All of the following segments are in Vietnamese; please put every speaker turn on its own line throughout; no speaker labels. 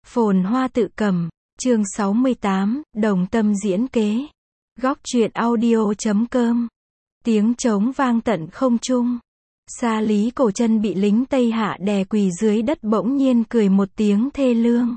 Phồn Hoa tự cầm, chương 68, đồng tâm diễn kế. Góc truyện audio.com. Tiếng trống vang tận không trung. Xa Lý Cổ Chân bị lính Tây Hạ đè quỳ dưới đất bỗng nhiên cười một tiếng thê lương.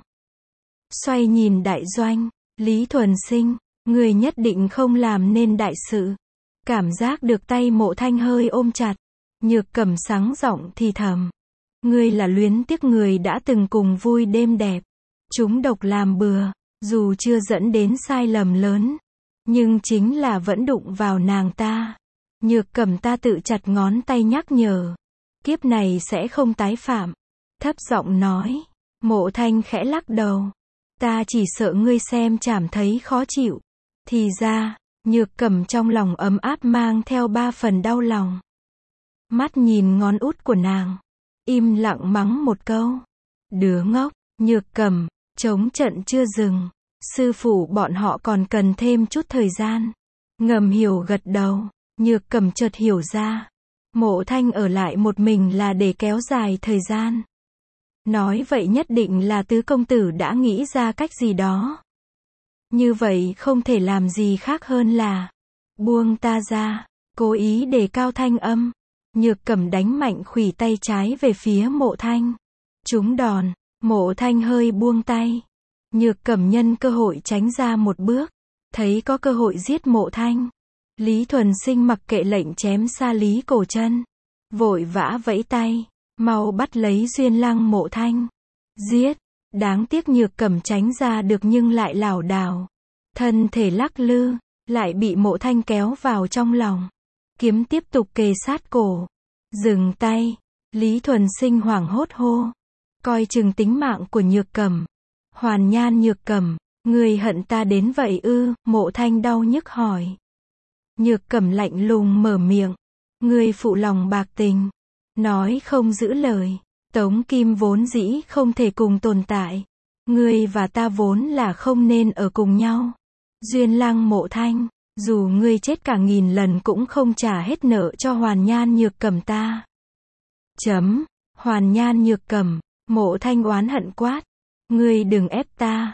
Xoay nhìn đại doanh, Lý Thuần Sinh, người nhất định không làm nên đại sự. Cảm giác được tay Mộ Thanh hơi ôm chặt. Nhược Cẩm sáng giọng thì thầm. Ngươi là luyến tiếc người đã từng cùng vui đêm đẹp. Chúng độc làm bừa, dù chưa dẫn đến sai lầm lớn, nhưng chính là vẫn đụng vào nàng ta. Nhược Cẩm ta tự chặt ngón tay nhắc nhở. Kiếp này sẽ không tái phạm. Thấp giọng nói. Mộ Thanh khẽ lắc đầu. Ta chỉ sợ ngươi xem cảm thấy khó chịu. Thì ra, Nhược Cẩm trong lòng ấm áp mang theo 3 phần đau lòng. Mắt nhìn ngón út của nàng, im lặng mắng một câu. Đứa ngốc. Nhược Cẩm, chống trận chưa dừng. Sư phụ bọn họ còn cần thêm chút thời gian. Ngầm hiểu gật đầu. Nhược Cẩm chợt hiểu ra. Mộ Thanh ở lại một mình là để kéo dài thời gian. Nói vậy nhất định là tứ công tử đã nghĩ ra cách gì đó. Như vậy không thể làm gì khác hơn là buông ta ra. Cố ý đề cao thanh âm. Nhược Cẩm đánh mạnh khuỷu tay trái về phía Mộ Thanh. Trúng đòn. Mộ Thanh hơi buông tay. Nhược Cẩm nhân cơ hội tránh ra một bước. Thấy có cơ hội giết Mộ Thanh. Lý Thuần Sinh mặc kệ lệnh chém Xa Lý Cổ Chân. Vội vã vẫy tay. Mau bắt lấy Duyên Lăng Mộ Thanh. Giết. Đáng tiếc Nhược Cẩm tránh ra được nhưng lại lảo đảo. Thân thể lắc lư. Lại bị Mộ Thanh kéo vào trong lòng. Kiếm tiếp tục kề sát cổ. Dừng tay. Lý Thuần Sinh hoảng hốt hô. Coi chừng tính mạng của Nhược Cẩm. Hoàn Nhan Nhược Cẩm, ngươi hận ta đến vậy ư? Mộ Thanh đau nhức hỏi. Nhược Cẩm lạnh lùng mở miệng. Ngươi phụ lòng bạc tình. Nói không giữ lời. Tống Kim vốn dĩ không thể cùng tồn tại. Ngươi và ta vốn là không nên ở cùng nhau. Duyên Lăng Mộ Thanh, dù ngươi chết cả 1000 lần cũng không trả hết nợ cho Hoàn Nhan Nhược Cẩm ta. Hoàn Nhan Nhược Cẩm. Mộ Thanh oán hận quát. Ngươi đừng ép ta.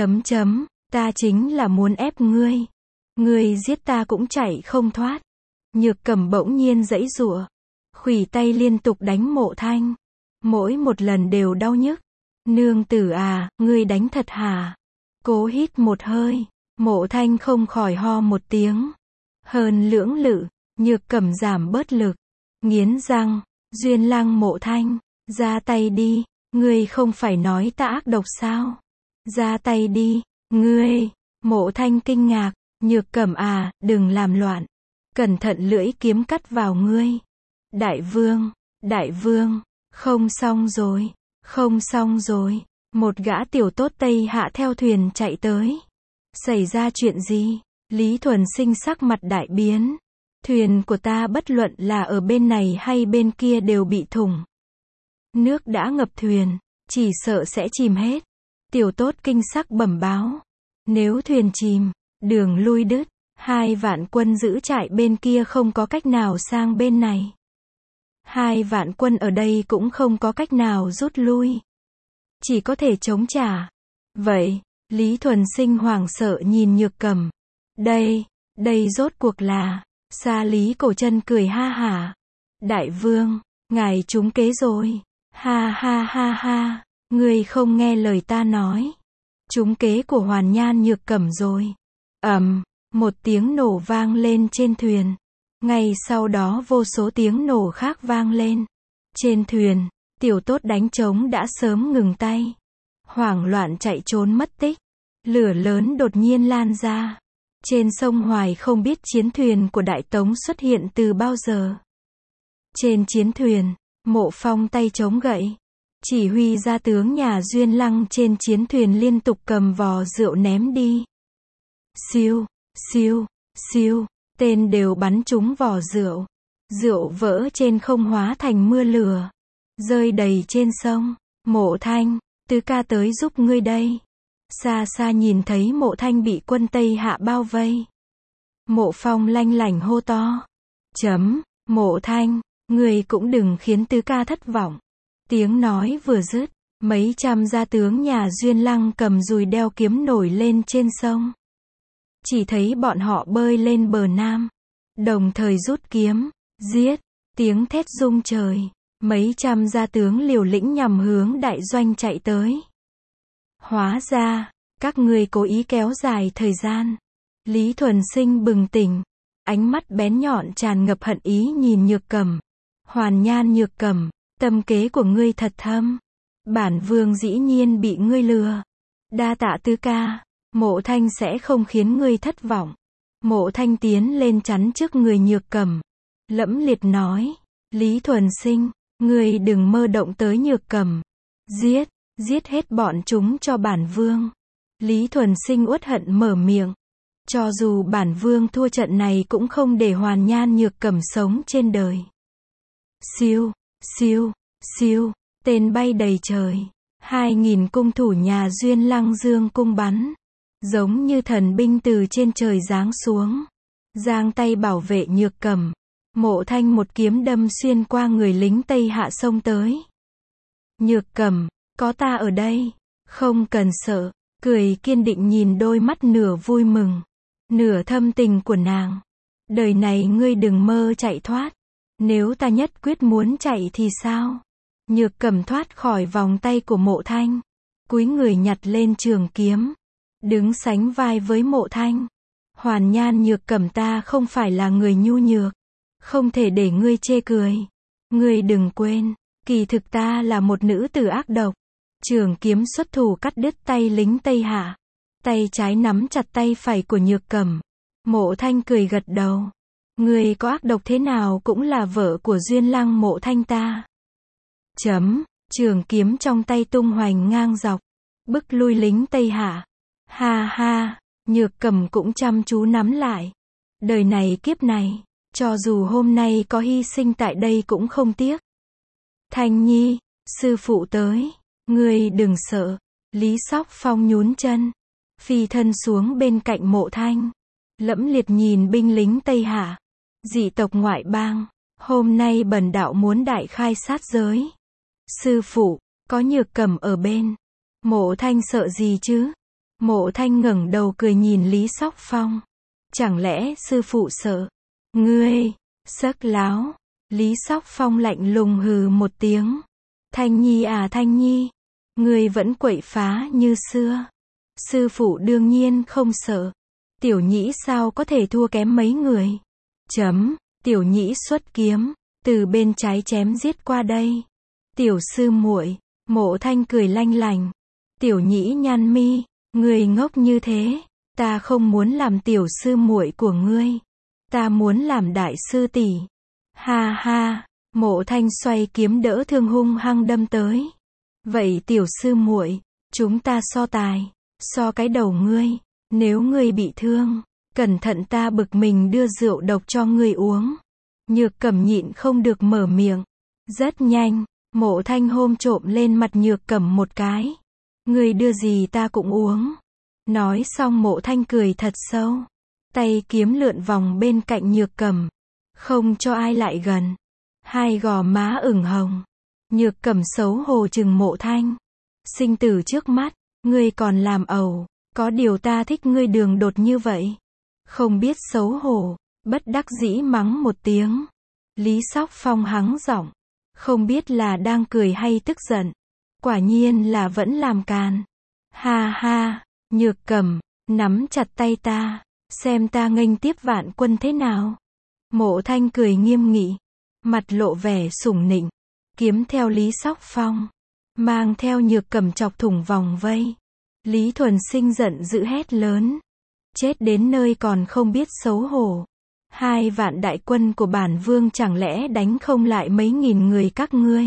Ta chính là muốn ép ngươi. Ngươi giết ta cũng chạy không thoát. Nhược Cẩm bỗng nhiên giãy giụa. Khuỷu tay liên tục đánh Mộ Thanh. Mỗi một lần đều đau nhức. Nương tử à, ngươi đánh thật hả? Cố hít một hơi. Mộ Thanh không khỏi ho một tiếng. Hơn lưỡng lự. Nhược Cẩm giảm bớt lực. Nghiến răng. Duyên Lăng Mộ Thanh, ra tay đi. Ngươi không phải nói ta ác độc sao? Ra tay đi. Ngươi. Mộ Thanh kinh ngạc. Nhược Cẩm à, đừng làm loạn. Cẩn thận lưỡi kiếm cắt vào ngươi. Đại vương, không xong rồi. Một gã tiểu tốt Tây Hạ theo thuyền chạy tới. Xảy ra chuyện gì? Lý Thuần Sinh sắc mặt đại biến. Thuyền của ta bất luận là ở bên này hay bên kia đều bị thủng. Nước đã ngập thuyền, chỉ sợ sẽ chìm hết. Tiểu tốt kinh sắc bẩm báo. Nếu thuyền chìm, đường lui đứt, 2 vạn quân giữ trại bên kia không có cách nào sang bên này. 2 vạn quân ở đây cũng không có cách nào rút lui. Chỉ có thể chống trả. Vậy, Lý Thuần Sinh hoảng sợ nhìn Nhược Cẩm. Đây rốt cuộc là... Xa Lý Cổ Chân cười ha hả. Đại vương, ngài trúng kế rồi. Ha, ngươi không nghe lời ta nói. Trúng kế của Hoàn Nhan Nhược Cẩm rồi. Một tiếng nổ vang lên trên thuyền. Ngay sau đó vô số tiếng nổ khác vang lên. Trên thuyền, tiểu tốt đánh trống đã sớm ngừng tay. Hoảng loạn chạy trốn mất tích. Lửa lớn đột nhiên lan ra. Trên sông Hoài không biết chiến thuyền của Đại Tống xuất hiện từ bao giờ. Trên chiến thuyền, Mộ Phong tay chống gậy. Chỉ huy gia tướng nhà Duyên Lăng trên chiến thuyền liên tục cầm vò rượu ném đi. Siêu, tên đều bắn trúng vò rượu. Rượu vỡ trên không hóa thành mưa lửa. Rơi đầy trên sông. Mộ Thanh, tứ ca tới giúp ngươi đây. Xa xa nhìn thấy Mộ Thanh bị quân Tây Hạ bao vây. Mộ Phong lanh lảnh hô to. Mộ Thanh, ngươi cũng đừng khiến tứ ca thất vọng. Tiếng nói vừa dứt, Mấy trăm gia tướng nhà Duyên Lăng cầm dùi đeo kiếm nổi lên trên sông. Chỉ thấy bọn họ bơi lên bờ nam, đồng thời rút kiếm, giết, tiếng thét rung trời. Mấy trăm gia tướng liều lĩnh nhằm hướng đại doanh chạy tới. Hóa ra, các ngươi cố ý kéo dài thời gian. Lý Thuần Sinh bừng tỉnh, ánh mắt bén nhọn tràn ngập hận ý nhìn Nhược Cẩm. Hoàn Nhan Nhược Cẩm, tâm kế của ngươi thật thâm. Bản vương dĩ nhiên bị ngươi lừa. Đa tạ tứ ca, Mộ Thanh sẽ không khiến ngươi thất vọng. Mộ Thanh tiến lên chắn trước người Nhược Cẩm, lẫm liệt nói, Lý Thuần Sinh, ngươi đừng mơ động tới Nhược Cẩm. Giết hết bọn chúng cho bản vương. Lý Thuần Sinh uất hận mở miệng. Cho dù bản vương thua trận này cũng không để Hoàn Nhan Nhược Cẩm sống trên đời. Siêu, siêu, siêu, tên bay đầy trời. 2000 cung thủ nhà Duyên Lăng dương cung bắn. Giống như thần binh từ trên trời giáng xuống. Giang tay bảo vệ Nhược Cẩm. Mộ Thanh một kiếm đâm xuyên qua người lính Tây Hạ xông tới. Nhược Cẩm, có ta ở đây. Không cần sợ. Cười kiên định nhìn đôi mắt nửa vui mừng, nửa thâm tình của nàng. Đời này ngươi đừng mơ chạy thoát. Nếu ta nhất quyết muốn chạy thì sao? Nhược Cẩm thoát khỏi vòng tay của Mộ Thanh, cúi người nhặt lên trường kiếm, đứng sánh vai với Mộ Thanh. Hoàn Nhan Nhược Cẩm, ta không phải là người nhu nhược, không thể để ngươi chê cười. Ngươi đừng quên, kỳ thực ta là một nữ tử ác độc. Trường kiếm xuất thủ cắt đứt tay lính Tây Hạ. Tay trái nắm chặt tay phải của Nhược Cẩm. Mộ Thanh cười gật đầu. Ngươi có ác độc thế nào cũng là vợ của Duyên Lăng Mộ Thanh ta. Trường kiếm trong tay tung hoành ngang dọc, bức lui lính Tây Hạ. Ha ha, Nhược Cẩm cũng chăm chú nắm lại. Đời này kiếp này, cho dù hôm nay có hy sinh tại đây cũng không tiếc. Thanh Nhi, sư phụ tới. Ngươi đừng sợ. Lý Sóc Phong nhún chân, phi thân xuống bên cạnh Mộ Thanh, lẫm liệt nhìn binh lính Tây Hạ, dị tộc ngoại bang, hôm nay bần đạo muốn đại khai sát giới. Sư phụ, có Nhược Cẩm ở bên, Mộ Thanh sợ gì chứ? Mộ Thanh ngẩng đầu cười nhìn Lý Sóc Phong. Chẳng lẽ sư phụ sợ? Ngươi, sấc láo. Lý Sóc Phong lạnh lùng hừ một tiếng. Thanh Nhi à Thanh Nhi, ngươi vẫn quậy phá như xưa. Sư phụ đương nhiên không sợ. Tiểu Nhĩ sao có thể thua kém mấy người. Tiểu Nhĩ xuất kiếm, từ bên trái chém giết qua đây. Tiểu sư muội. Mộ Thanh cười lanh lành. Tiểu Nhĩ nhăn mi, ngươi ngốc như thế, ta không muốn làm tiểu sư muội của ngươi, ta muốn làm đại sư tỷ. Ha ha. Mộ Thanh xoay kiếm đỡ thương hung hăng đâm tới. Vậy tiểu sư muội, chúng ta so tài, so cái đầu ngươi. Nếu ngươi bị thương, cẩn thận ta bực mình đưa rượu độc cho ngươi uống. Nhược Cẩm nhịn không được mở miệng. Rất nhanh, Mộ Thanh hôn trộm lên mặt Nhược Cẩm một cái. Ngươi đưa gì ta cũng uống. Nói xong Mộ Thanh cười thật sâu. Tay kiếm lượn vòng bên cạnh Nhược Cẩm, không cho ai lại gần. Hai gò má ửng hồng. Nhược Cẩm xấu hổ chừng Mộ Thanh. Sinh tử trước mắt, ngươi còn làm ẩu. Có điều ta thích ngươi đường đột như vậy. Không biết xấu hổ, bất đắc dĩ mắng một tiếng. Lý Sóc Phong hắng giọng, không biết là đang cười hay tức giận. Quả nhiên là vẫn làm càn. Ha ha, Nhược Cẩm, nắm chặt tay ta, xem ta nghênh tiếp vạn quân thế nào. Mộ Thanh cười nghiêm nghị, mặt lộ vẻ sủng nịnh, kiếm theo Lý Sóc Phong, mang theo Nhược Cẩm chọc thủng vòng vây. Lý Thuần Sinh giận dữ hét lớn, chết đến nơi còn không biết xấu hổ. 2 vạn đại quân của bản vương chẳng lẽ đánh không lại mấy nghìn người các ngươi.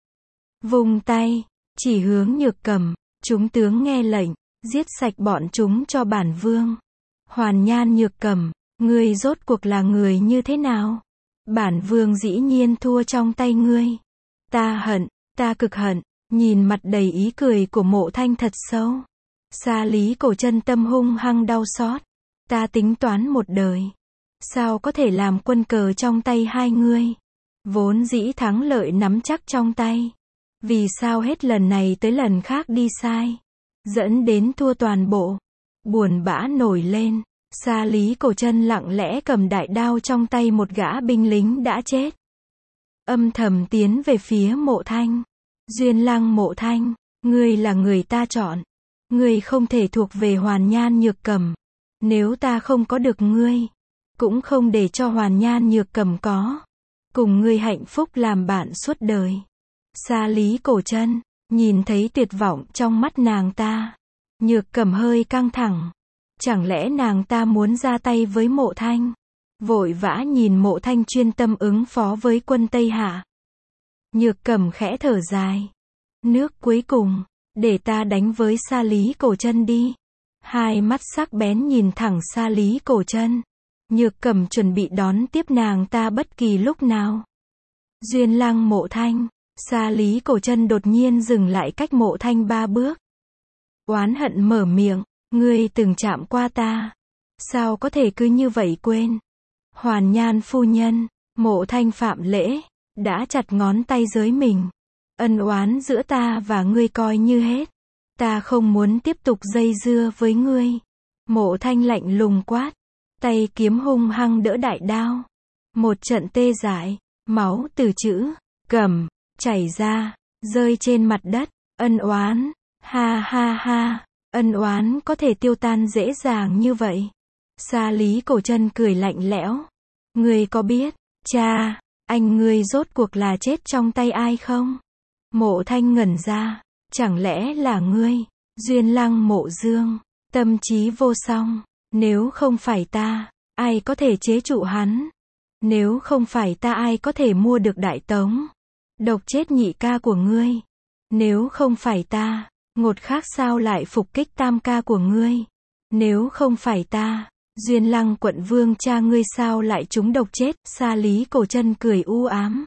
Vung tay, chỉ hướng Nhược Cẩm, chúng tướng nghe lệnh, giết sạch bọn chúng cho bản vương. Hoàn Nhan Nhược Cẩm, ngươi rốt cuộc là người như thế nào? Bản vương dĩ nhiên thua trong tay ngươi. Ta hận, ta cực hận. Nhìn mặt đầy ý cười của Mộ Thanh thật sâu, Sa Lý Cổ Chân tâm hung hăng đau xót. Ta tính toán một đời, sao có thể làm quân cờ trong tay hai ngươi? Vốn dĩ thắng lợi nắm chắc trong tay, Vì sao hết lần này tới lần khác đi sai, dẫn đến thua toàn bộ. Buồn bã nổi lên, Sa Lý Cổ Chân lặng lẽ cầm đại đao trong tay một gã binh lính đã chết. Âm thầm tiến về phía Mộ Thanh. Duyên Lăng Mộ Thanh, ngươi là người ta chọn. Ngươi không thể thuộc về Hoàn Nhan Nhược Cầm. Nếu ta không có được ngươi, cũng không để cho Hoàn Nhan Nhược Cầm có. Cùng ngươi hạnh phúc làm bạn suốt đời. Sa Lý Cổ Chân, nhìn thấy tuyệt vọng trong mắt nàng ta. Nhược Cầm hơi căng thẳng. Chẳng lẽ nàng ta muốn ra tay với Mộ Thanh? Vội vã nhìn Mộ Thanh chuyên tâm ứng phó với quân Tây Hạ. Nhược Cầm khẽ thở dài. Nước cuối cùng, để ta đánh với Sa Lý Cổ Chân đi. Hai mắt sắc bén nhìn thẳng Sa Lý Cổ Chân. Nhược Cầm chuẩn bị đón tiếp nàng ta bất kỳ lúc nào. Duyên Lăng Mộ Thanh, Sa Lý Cổ Chân đột nhiên dừng lại cách Mộ Thanh 3 bước. Oán hận mở miệng, ngươi từng chạm qua ta. Sao có thể cứ như vậy quên? Hoàn Nhan phu nhân, Mộ Thanh phạm lễ, đã chặt ngón tay giới mình. Ân oán giữa ta và ngươi coi như hết. Ta không muốn tiếp tục dây dưa với ngươi. Mộ Thanh lạnh lùng quát. Tay kiếm hung hăng đỡ đại đao. Một trận tê dại, máu từ chữ Cầm chảy ra, rơi trên mặt đất. Ân oán, ha ha ha, ân oán có thể tiêu tan dễ dàng như vậy. Sa Lý Cổ Chân cười lạnh lẽo. Ngươi có biết, cha, anh ngươi rốt cuộc là chết trong tay ai không? Mộ Thanh ngẩn ra, chẳng lẽ là ngươi? Duyên Lăng Mộ Dương, tâm trí vô song. Nếu không phải ta, ai có thể chế trụ hắn? Nếu không phải ta, ai có thể mua được Đại Tống? Độc chết nhị ca của ngươi. Nếu không phải ta, Ngột khác sao lại phục kích tam ca của ngươi? Nếu không phải ta, Duyên Lăng quận vương cha ngươi sao lại trúng độc chết? Sa Lý Cổ Chân cười u ám.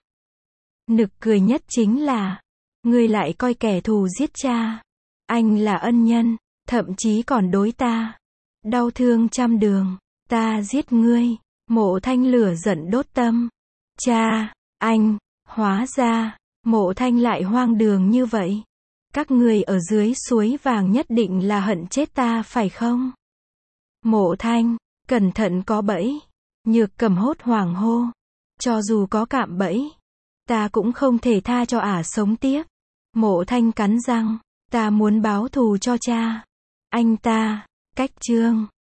Nực cười nhất chính là, ngươi lại coi kẻ thù giết cha. Anh là ân nhân, thậm chí còn đối ta đau thương trăm đường. Ta giết ngươi. Mộ Thanh lửa giận đốt tâm. Cha, anh, hóa ra, Mộ Thanh lại hoang đường như vậy. Các người ở dưới suối vàng nhất định là hận chết ta phải không? Mộ Thanh, cẩn thận có bẫy. Nhược Cầm hốt hoảng hô. Cho dù có cạm bẫy, ta cũng không thể tha cho ả sống tiếp. Mộ Thanh cắn răng. Ta muốn báo thù cho cha. Anh ta, cách chương.